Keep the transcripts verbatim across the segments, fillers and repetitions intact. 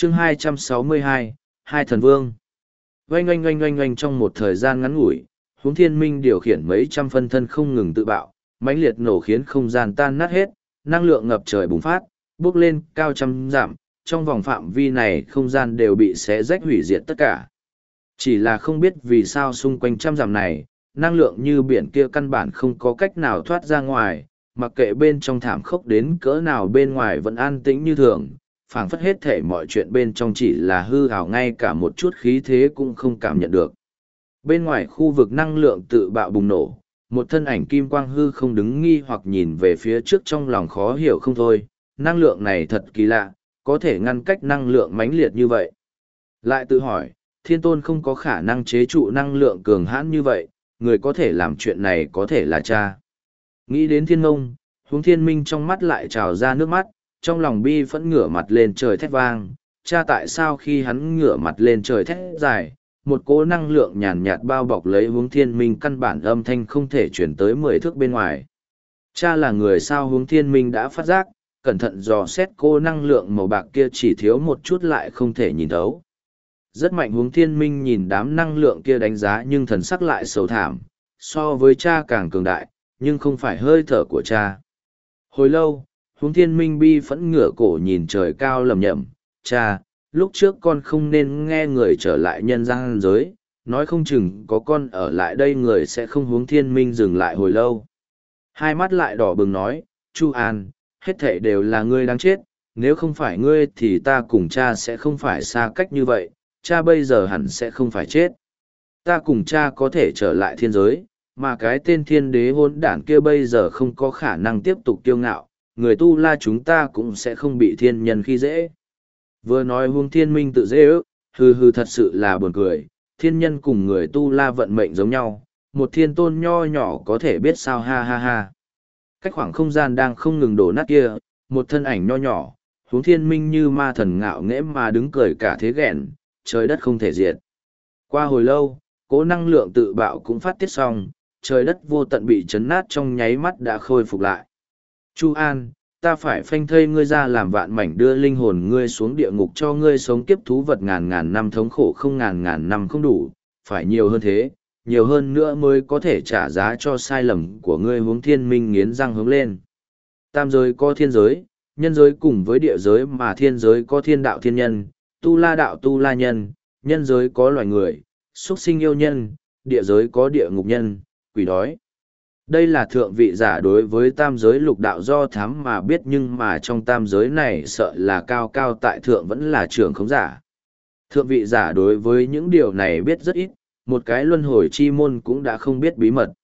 chương hai trăm sáu mươi hai, hai thần vương. Oanh oanh oanh oanh oanh trong một thời gian ngắn ngủi, Huống Thiên Minh điều khiển mấy trăm phân thân không ngừng tự bạo, mãnh liệt nổ khiến không gian tan nát hết, năng lượng ngập trời bùng phát, bốc lên cao trăm dặm, trong vòng phạm vi này không gian đều bị xé rách hủy diệt tất cả. Chỉ là không biết vì sao xung quanh trăm dặm này, năng lượng như biển kia căn bản không có cách nào thoát ra ngoài, mặc kệ bên trong thảm khốc đến cỡ nào bên ngoài vẫn an tĩnh như thường, phảng phất hết thể mọi chuyện bên trong chỉ là hư ảo, ngay cả một chút khí thế cũng không cảm nhận được. Bên ngoài khu vực năng lượng tự bạo bùng nổ, một thân ảnh kim quang hư không đứng nghi hoặc nhìn về phía trước trong lòng khó hiểu không thôi, năng lượng này thật kỳ lạ, có thể ngăn cách năng lượng mãnh liệt như vậy. Lại tự hỏi, thiên tôn không có khả năng chế trụ năng lượng cường hãn như vậy, người có thể làm chuyện này có thể là cha. Nghĩ đến thiên ngông, Huống Thiên Minh trong mắt lại trào ra nước mắt, trong lòng bi phẫn ngửa mặt lên trời thét vang, cha tại sao khi hắn ngửa mặt lên trời thét dài, một cỗ năng lượng nhàn nhạt bao bọc lấy Huống Thiên Minh, căn bản âm thanh không thể chuyển tới mười thước bên ngoài. Cha là người sao? Huống Thiên Minh đã phát giác, cẩn thận dò xét cô năng lượng màu bạc kia chỉ thiếu một chút lại không thể nhìn thấu. Rất mạnh. Huống Thiên Minh nhìn đám năng lượng kia đánh giá nhưng thần sắc lại sầu thảm, so với cha càng cường đại, nhưng không phải hơi thở của cha. Hồi lâu, Huống Thiên Minh bi phẫn ngửa cổ nhìn trời cao lẩm nhẩm, cha, lúc trước con không nên nghe người trở lại nhân gian giới, nói không chừng có con ở lại đây người sẽ không. Huống Thiên Minh dừng lại hồi lâu. Hai mắt lại đỏ bừng nói, Chu An, hết thảy đều là ngươi đáng chết, nếu không phải ngươi thì ta cùng cha sẽ không phải xa cách như vậy, cha bây giờ hẳn sẽ không phải chết. Ta cùng cha có thể trở lại thiên giới, mà cái tên thiên đế hỗn đản kia bây giờ không có khả năng tiếp tục kiêu ngạo, người tu la chúng ta cũng sẽ không bị thiên nhân khi dễ. Vừa nói Huống Thiên Minh tự dễ ước, hừ hừ, thật sự là buồn cười, thiên nhân cùng người tu la vận mệnh giống nhau, một thiên tôn nho nhỏ có thể biết sao, ha ha ha. Cách khoảng không gian đang không ngừng đổ nát kia, một thân ảnh nho nhỏ, Huống Thiên Minh như ma thần ngạo nghễ mà đứng cười cả thế ghẹn, trời đất không thể diệt. Qua hồi lâu, cỗ năng lượng tự bạo cũng phát tiết xong, trời đất vô tận bị chấn nát trong nháy mắt đã khôi phục lại. Chu An, ta phải phanh thây ngươi ra làm vạn mảnh, đưa linh hồn ngươi xuống địa ngục, cho ngươi sống kiếp thú vật ngàn ngàn năm thống khổ không ngàn ngàn năm không đủ, phải nhiều hơn thế, nhiều hơn nữa mới có thể trả giá cho sai lầm của ngươi. Huống Thiên Minh nghiến răng hướng lên. Tam giới có thiên giới, nhân giới cùng với địa giới, mà thiên giới có thiên đạo thiên nhân, tu la đạo tu la nhân, nhân giới có loài người, xuất sinh yêu nhân, địa giới có địa ngục nhân, quỷ đói. Đây là thượng vị giả đối với tam giới lục đạo do thám mà biết, nhưng mà trong tam giới này sợ là cao cao tại thượng vẫn là trưởng khống giả. Thượng vị giả đối với những điều này biết rất ít, một cái luân hồi chi môn cũng đã không biết bí mật.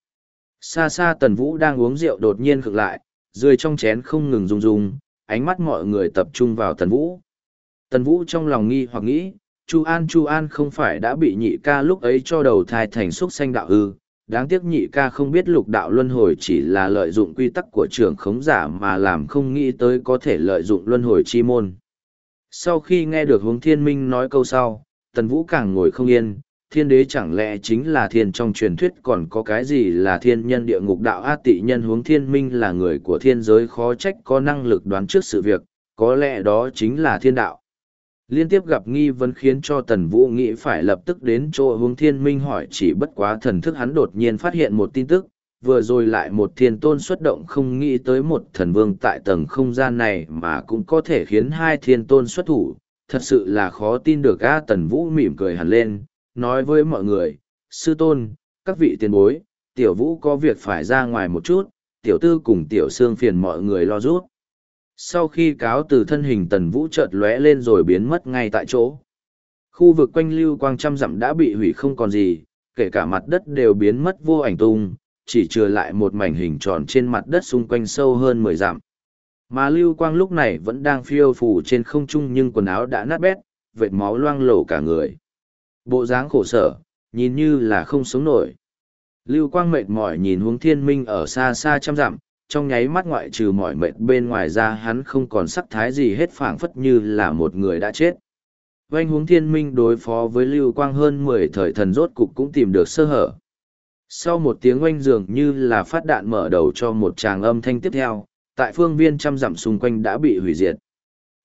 Xa xa Tần Vũ đang uống rượu đột nhiên khựng lại, rơi trong chén không ngừng rung rung, ánh mắt mọi người tập trung vào Tần Vũ. Tần Vũ trong lòng nghi hoặc nghĩ, Chu An Chu An không phải đã bị nhị ca lúc ấy cho đầu thai thành xúc sanh đạo ư? Đáng tiếc nhị ca không biết lục đạo luân hồi chỉ là lợi dụng quy tắc của trưởng khống giả mà làm, không nghĩ tới có thể lợi dụng luân hồi chi môn. Sau khi nghe được Huống Thiên Minh nói câu sau, Tần Vũ càng ngồi không yên, thiên đế chẳng lẽ chính là thiên trong truyền thuyết, còn có cái gì là thiên nhân địa ngục đạo a tị nhân? Huống Thiên Minh là người của thiên giới, khó trách có năng lực đoán trước sự việc, có lẽ đó chính là thiên đạo. Liên tiếp gặp nghi vấn khiến cho Tần Vũ nghĩ phải lập tức đến chỗ Huống Thiên Minh hỏi, chỉ bất quá thần thức hắn đột nhiên phát hiện một tin tức, vừa rồi lại một thiên tôn xuất động, không nghĩ tới một thần vương tại tầng không gian này mà cũng có thể khiến hai thiên tôn xuất thủ, thật sự là khó tin được a. Tần Vũ mỉm cười hẳn lên, nói với mọi người, sư tôn, các vị tiền bối, tiểu Vũ có việc phải ra ngoài một chút, tiểu tư cùng tiểu Sương phiền mọi người lo giúp. Sau khi cáo từ, thân hình Tần Vũ chợt lóe lên rồi biến mất ngay tại chỗ. Khu vực quanh lưu quang trăm dặm đã bị hủy không còn gì, kể cả mặt đất đều biến mất vô ảnh tung, chỉ trừ lại một mảnh hình tròn trên mặt đất xung quanh sâu hơn mười dặm. Mà lưu quang lúc này vẫn đang phiêu phù trên không trung, nhưng quần áo đã nát bét, vệt máu loang lổ cả người. Bộ dáng khổ sở, nhìn như là không sống nổi. Lưu quang mệt mỏi nhìn Huống Thiên Minh ở xa xa trăm dặm, trong nháy mắt ngoại trừ mỏi mệt bên ngoài ra hắn không còn sắc thái gì hết, phảng phất như là một người đã chết. Vanh Huống Thiên Minh đối phó với lưu quang hơn mười thời thần rốt cục cũng tìm được sơ hở. Sau một tiếng oanh dường như là phát đạn mở đầu cho một tràng âm thanh tiếp theo, tại phương viên trăm dặm xung quanh đã bị hủy diệt.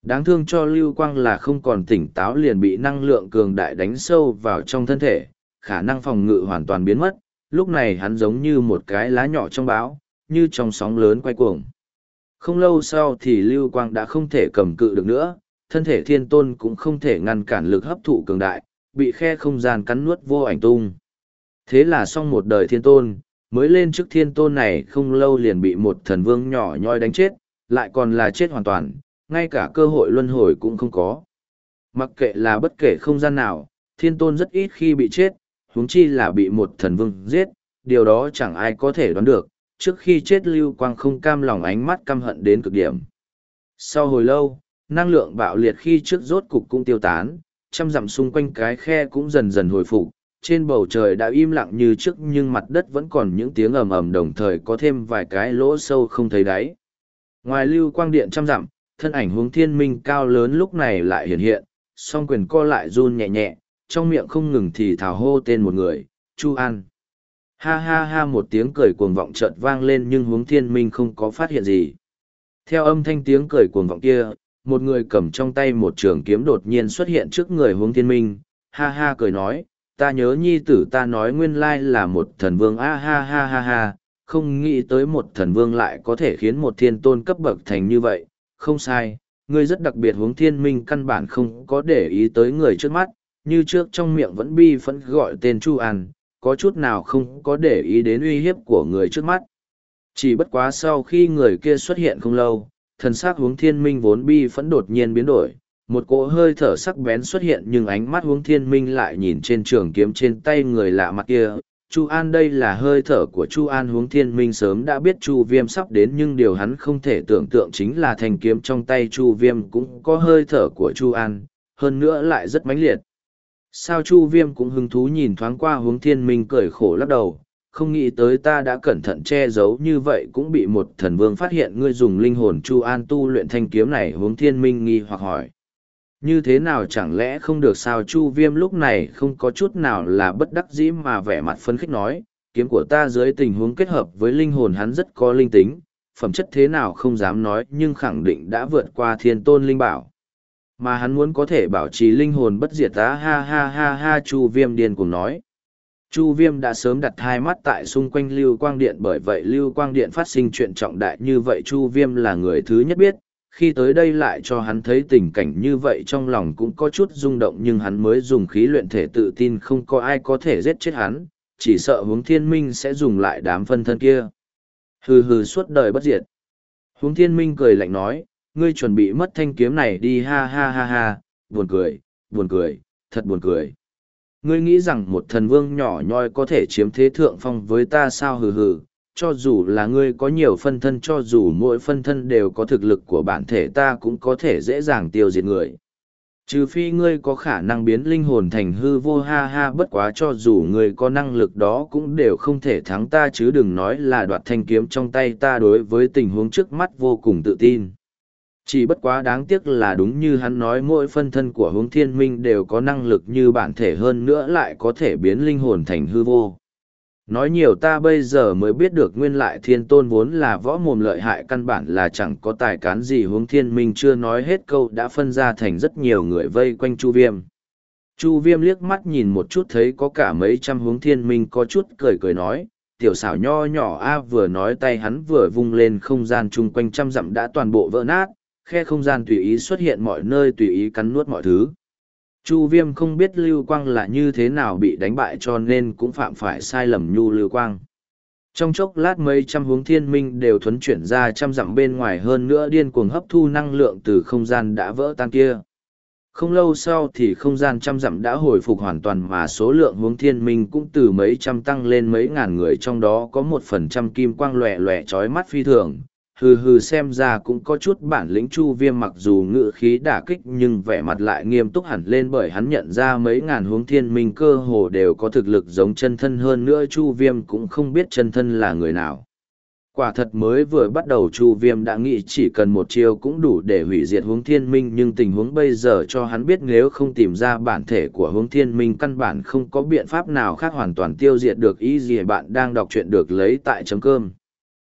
Đáng thương cho Lưu Quang là không còn tỉnh táo liền bị năng lượng cường đại đánh sâu vào trong thân thể, khả năng phòng ngự hoàn toàn biến mất, lúc này hắn giống như một cái lá nhỏ trong bão, như trong sóng lớn quay cuồng. Không lâu sau thì Lưu Quang đã không thể cầm cự được nữa, thân thể thiên tôn cũng không thể ngăn cản lực hấp thụ cường đại, bị khe không gian cắn nuốt vô ảnh tung. Thế là xong một đời thiên tôn, mới lên trước thiên tôn này không lâu liền bị một thần vương nhỏ nhoi đánh chết, lại còn là chết hoàn toàn, ngay cả cơ hội luân hồi cũng không có. Mặc kệ là bất kể không gian nào, thiên tôn rất ít khi bị chết, huống chi là bị một thần vương giết, điều đó chẳng ai có thể đoán được. Trước khi chết Lưu Quang không cam lòng, ánh mắt căm hận đến cực điểm. Sau hồi lâu, năng lượng bạo liệt khi trước rốt cục cũng tiêu tán, trăm dặm xung quanh cái khe cũng dần dần hồi phục. Trên bầu trời đã im lặng như trước nhưng mặt đất vẫn còn những tiếng ầm ầm, đồng thời có thêm vài cái lỗ sâu không thấy đáy. Ngoài Lưu Quang điện trăm dặm, thân ảnh Hướng Thiên Minh cao lớn lúc này lại hiện hiện, song quyền co lại run nhẹ nhẹ, trong miệng không ngừng thì thào hô tên một người, Chu An. Ha ha ha, một tiếng cười cuồng vọng chợt vang lên nhưng Hướng Thiên Minh không có phát hiện gì. Theo âm thanh tiếng cười cuồng vọng kia, một người cầm trong tay một trường kiếm đột nhiên xuất hiện trước người Hướng Thiên Minh, ha ha cười nói, ta nhớ nhi tử ta nói nguyên lai là một thần vương, a ha ha ha ha, không nghĩ tới một thần vương lại có thể khiến một thiên tôn cấp bậc thành như vậy, không sai, ngươi rất đặc biệt. Hướng Thiên Minh căn bản không có để ý tới người trước mắt, như trước trong miệng vẫn bi phẫn gọi tên Chu An, có chút nào không có để ý đến uy hiếp của người trước mắt. Chỉ bất quá sau khi người kia xuất hiện không lâu, thần sắc Hướng Thiên Minh vốn bi phẫn đột nhiên biến đổi, một cỗ hơi thở sắc bén xuất hiện nhưng ánh mắt Hướng Thiên Minh lại nhìn trên trường kiếm trên tay người lạ mặt kia. Chu An, đây là hơi thở của Chu An. Hướng Thiên Minh sớm đã biết Chu Viêm sắp đến nhưng điều hắn không thể tưởng tượng chính là thanh kiếm trong tay Chu Viêm cũng có hơi thở của Chu An, hơn nữa lại rất mãnh liệt. Sao? Chu Viêm cũng hứng thú nhìn thoáng qua Hướng Thiên Minh, cười khổ lắc đầu, không nghĩ tới ta đã cẩn thận che giấu như vậy cũng bị một thần vương phát hiện ngươi dùng linh hồn Chu An tu luyện thanh kiếm này. Hướng Thiên Minh nghi hoặc hỏi, như thế nào, chẳng lẽ không được sao? Chu Viêm lúc này không có chút nào là bất đắc dĩ mà vẻ mặt phấn khích nói, kiếm của ta dưới tình huống kết hợp với linh hồn hắn rất có linh tính, phẩm chất thế nào không dám nói nhưng khẳng định đã vượt qua thiên tôn linh bảo. Mà hắn muốn có thể bảo trì linh hồn bất diệt ta, ha ha ha ha. Chu Viêm điên cuồng nói. Chu Viêm đã sớm đặt hai mắt tại xung quanh Lưu Quang Điện, bởi vậy Lưu Quang Điện phát sinh chuyện trọng đại như vậy Chu Viêm là người thứ nhất biết. Khi tới đây lại cho hắn thấy tình cảnh như vậy trong lòng cũng có chút rung động, nhưng hắn mới dùng khí luyện thể tự tin không có ai có thể giết chết hắn, chỉ sợ Hướng Thiên Minh sẽ dùng lại đám phân thân kia. Hừ hừ, suốt đời bất diệt. Hướng Thiên Minh cười lạnh nói, ngươi chuẩn bị mất thanh kiếm này đi, ha ha ha ha, buồn cười, buồn cười, thật buồn cười. Ngươi nghĩ rằng một thần vương nhỏ nhoi có thể chiếm thế thượng phong với ta sao? Hừ hừ, cho dù là ngươi có nhiều phân thân, cho dù mỗi phân thân đều có thực lực của bản thể, ta cũng có thể dễ dàng tiêu diệt người. Trừ phi ngươi có khả năng biến linh hồn thành hư vô, ha ha, bất quá cho dù ngươi có năng lực đó cũng đều không thể thắng ta, chứ đừng nói là đoạt thanh kiếm trong tay ta. Đối với tình huống trước mắt vô cùng tự tin. Chỉ bất quá đáng tiếc là đúng như hắn nói, mỗi phân thân của Hướng Thiên Minh đều có năng lực như bản thể, hơn nữa lại có thể biến linh hồn thành hư vô. Nói nhiều ta bây giờ mới biết được nguyên lại thiên tôn vốn là võ mồm lợi hại, căn bản là chẳng có tài cán gì. Hướng Thiên Minh chưa nói hết câu đã phân ra thành rất nhiều người vây quanh Chu Viêm. Chu Viêm liếc mắt nhìn một chút thấy có cả mấy trăm. Hướng Thiên Minh có chút cười cười nói, tiểu xảo nho nhỏ a. Vừa nói tay hắn vừa vung lên, không gian chung quanh trăm dặm đã toàn bộ vỡ nát, khe không gian tùy ý xuất hiện mọi nơi, tùy ý cắn nuốt mọi thứ. Chu Viêm không biết Lưu Quang là như thế nào bị đánh bại cho nên cũng phạm phải sai lầm nhu Lưu Quang. Trong chốc lát mấy trăm Hướng Thiên Minh đều thuấn chuyển ra trăm dặm bên ngoài, hơn nữa điên cuồng hấp thu năng lượng từ không gian đã vỡ tan kia. Không lâu sau thì không gian trăm dặm đã hồi phục hoàn toàn, mà số lượng Hướng Thiên Minh cũng từ mấy trăm tăng lên mấy ngàn người, trong đó có một phần trăm kim quang lòe lòe chói mắt phi thường. Hừ hừ, xem ra cũng có chút bản lĩnh. Chu Viêm mặc dù ngự khí đả kích nhưng vẻ mặt lại nghiêm túc hẳn lên, bởi hắn nhận ra mấy ngàn Hướng Thiên Minh cơ hồ đều có thực lực giống chân thân, hơn nữa Chu Viêm cũng không biết chân thân là người nào. Quả thật mới vừa bắt đầu Chu Viêm đã nghĩ chỉ cần một chiêu cũng đủ để hủy diệt Hướng Thiên Minh, nhưng tình huống bây giờ cho hắn biết nếu không tìm ra bản thể của Hướng Thiên Minh căn bản không có biện pháp nào khác hoàn toàn tiêu diệt được. Ý gì bạn đang đọc truyện được lấy tại chấm cơm.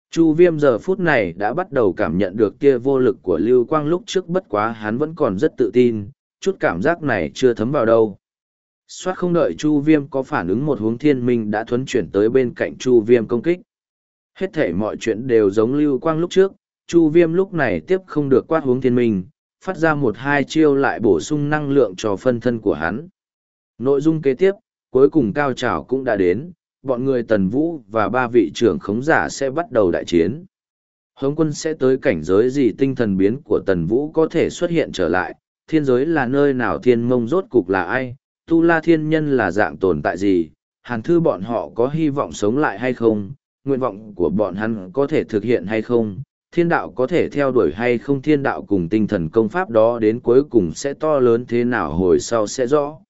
Chu Viêm giờ phút này đã bắt đầu cảm nhận được tia vô lực của Lưu Quang lúc trước, bất quá hắn vẫn còn rất tự tin, chút cảm giác này chưa thấm vào đâu. Soát không đợi Chu Viêm có phản ứng, một hướng thiên minh đã thuấn chuyển tới bên cạnh Chu Viêm công kích. Hết thể mọi chuyện đều giống Lưu Quang lúc trước, Chu Viêm lúc này tiếp không được quát hướng thiên minh, phát ra một hai chiêu lại bổ sung năng lượng cho phân thân của hắn. Nội dung kế tiếp, cuối cùng cao trào cũng đã đến, bọn người Tần Vũ và ba vị trưởng khống giả sẽ bắt đầu đại chiến. Hống quân sẽ tới cảnh giới gì, tinh thần biến của Tần Vũ có thể xuất hiện trở lại, thiên giới là nơi nào, thiên mông rốt cục là ai, tu la thiên nhân là dạng tồn tại gì, hàn thư bọn họ có hy vọng sống lại hay không, nguyện vọng của bọn hắn có thể thực hiện hay không, thiên đạo có thể theo đuổi hay không, thiên đạo cùng tinh thần công pháp đó đến cuối cùng sẽ to lớn thế nào hồi sau sẽ rõ.